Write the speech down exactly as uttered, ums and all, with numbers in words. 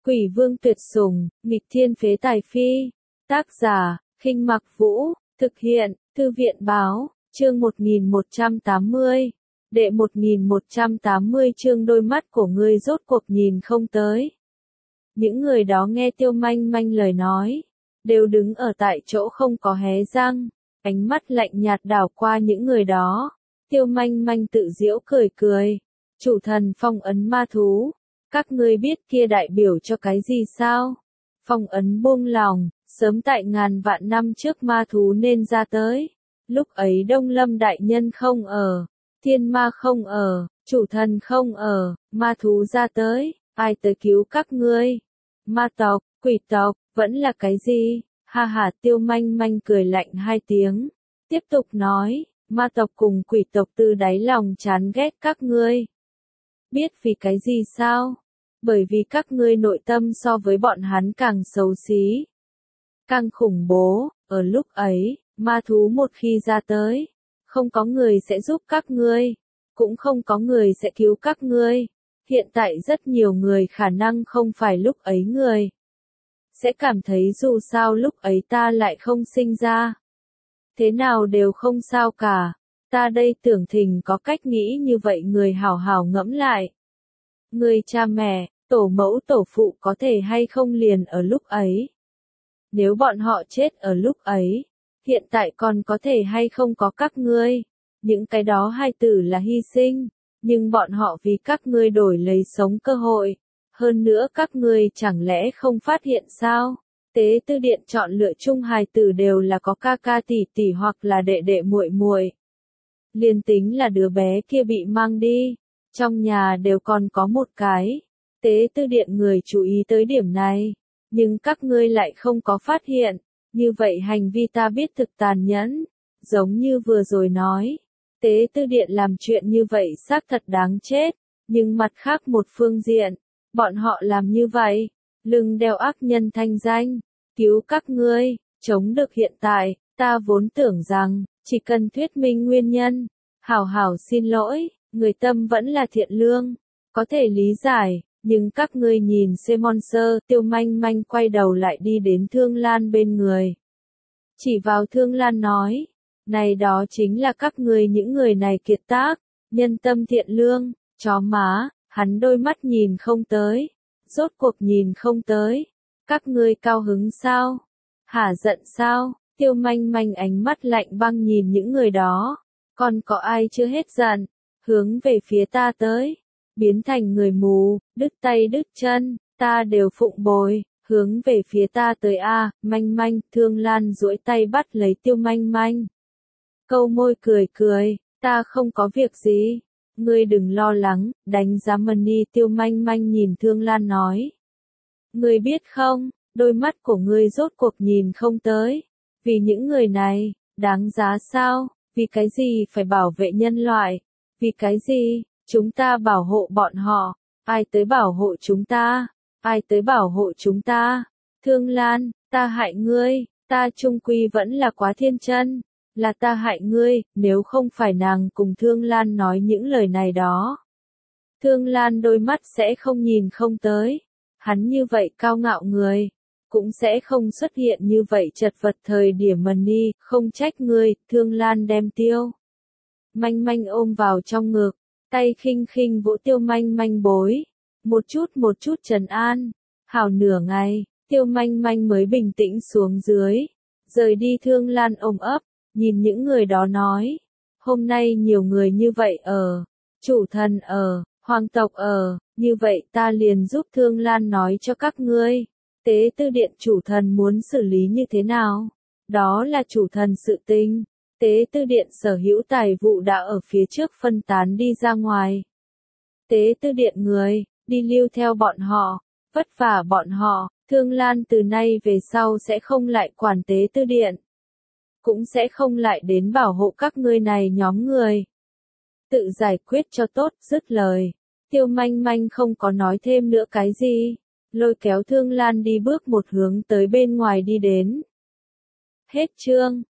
Quỷ vương tuyệt sủng, nghịch thiên phế tài phi. Tác giả, Khinh Mặc Vũ, thực hiện, Thư viện báo, chương một nghìn một trăm tám mươi. Đệ một nghìn một trăm tám mươi chương đôi mắt của ngươi rốt cuộc nhìn không tới. Những người đó nghe Tiêu Manh Manh lời nói, đều đứng ở tại chỗ không có hé răng, ánh mắt lạnh nhạt đảo qua những người đó. Tiêu Manh Manh tự giễu cười cười, chủ thần phong ấn ma thú, các ngươi biết kia đại biểu cho cái gì sao? Phong ấn buông lòng, sớm tại ngàn vạn năm trước ma thú nên ra tới. Lúc ấy Đông Lâm đại nhân không ở, thiên ma không ở, chủ thần không ở, ma thú ra tới, ai tới cứu các ngươi? Ma tộc, quỷ tộc, vẫn là cái gì? Ha ha, Tiêu Manh Manh cười lạnh hai tiếng, tiếp tục nói, ma tộc cùng quỷ tộc từ đáy lòng chán ghét các ngươi. Biết vì cái gì sao? Bởi vì các ngươi nội tâm so với bọn hắn càng xấu xí, càng khủng bố. Ở lúc ấy, ma thú một khi ra tới, không có người sẽ giúp các ngươi, cũng không có người sẽ cứu các ngươi. Hiện tại rất nhiều người khả năng không phải lúc ấy người, sẽ cảm thấy dù sao lúc ấy ta lại không sinh ra, thế nào đều không sao cả. Ta đây tưởng thình có cách nghĩ như vậy người hảo hảo ngẫm lại. Người cha mẹ, tổ mẫu tổ phụ có thể hay không liền ở lúc ấy? Nếu bọn họ chết ở lúc ấy, hiện tại còn có thể hay không có các ngươi? Những cái đó hai tử là hy sinh, nhưng bọn họ vì các ngươi đổi lấy sống cơ hội. Hơn nữa các ngươi chẳng lẽ không phát hiện sao? Tế Tư Điện chọn lựa chung hài tử đều là có ca ca tỷ tỷ hoặc là đệ đệ muội muội. Liên tính là đứa bé kia bị mang đi, trong nhà đều còn có một cái. Tế Tư Điện người chú ý tới điểm này, nhưng các ngươi lại không có phát hiện. Như vậy hành vi ta biết thực tàn nhẫn, giống như vừa rồi nói. Tế Tư Điện làm chuyện như vậy xác thật đáng chết, nhưng mặt khác một phương diện, bọn họ làm như vậy, lưng đeo ác nhân thanh danh, cứu các ngươi, chống được hiện tại. Ta vốn tưởng rằng, chỉ cần thuyết minh nguyên nhân, hảo hảo xin lỗi, người tâm vẫn là thiện lương, có thể lý giải. Nhưng các ngươi nhìn xem Monster. Tiêu Manh Manh quay đầu lại đi đến Thương Lan bên người, chỉ vào Thương Lan nói, này đó chính là các ngươi những người này kiệt tác, nhân tâm thiện lương. Chó má, hắn đôi mắt nhìn không tới, rốt cuộc nhìn không tới. Các ngươi cao hứng sao? Hả giận sao? Tiêu Manh Manh ánh mắt lạnh băng nhìn những người đó, còn có ai chưa hết giận, hướng về phía ta tới, biến thành người mù, đứt tay đứt chân, ta đều phụng bồi, hướng về phía ta tới a. À, Manh Manh. Thương Lan duỗi tay bắt lấy Tiêu Manh Manh, câu môi cười cười, ta không có việc gì, ngươi đừng lo lắng, đánh giá money. Tiêu Manh Manh nhìn Thương Lan nói, ngươi biết không, đôi mắt của ngươi rốt cuộc nhìn không tới, vì những người này, đáng giá sao? Vì cái gì phải bảo vệ nhân loại? Vì cái gì? Chúng ta bảo hộ bọn họ, ai tới bảo hộ chúng ta? Ai tới bảo hộ chúng ta? Thương Lan, ta hại ngươi, ta chung quy vẫn là quá thiên chân, là ta hại ngươi. Nếu không phải nàng cùng Thương Lan nói những lời này đó, Thương Lan đôi mắt sẽ không nhìn không tới. Hắn như vậy cao ngạo người, cũng sẽ không xuất hiện như vậy chật vật thời điểm money. Không trách ngươi. Thương Lan đem Tiêu Manh Manh ôm vào trong ngực, tay khinh khinh vỗ Tiêu Manh Manh bối, một chút một chút trấn an. Hảo nửa ngày, Tiêu Manh Manh mới bình tĩnh xuống dưới, rời đi Thương Lan ôm ấp, nhìn những người đó nói, hôm nay nhiều người như vậy ở, chủ thần ở, hoàng tộc ở, như vậy ta liền giúp Thương Lan nói cho các ngươi, Tế Tư Điện chủ thần muốn xử lý như thế nào, đó là chủ thần sự tình. Tế Tư Điện sở hữu tài vụ đã ở phía trước phân tán đi ra ngoài. Tế Tư Điện người, đi lưu theo bọn họ, vất vả bọn họ. Thương Lan từ nay về sau sẽ không lại quản Tế Tư Điện, cũng sẽ không lại đến bảo hộ các ngươi này nhóm người. Tự giải quyết cho tốt. Dứt lời, Tiêu Manh Manh không có nói thêm nữa cái gì, lôi kéo Thương Lan đi bước một hướng tới bên ngoài đi đến. Hết chương.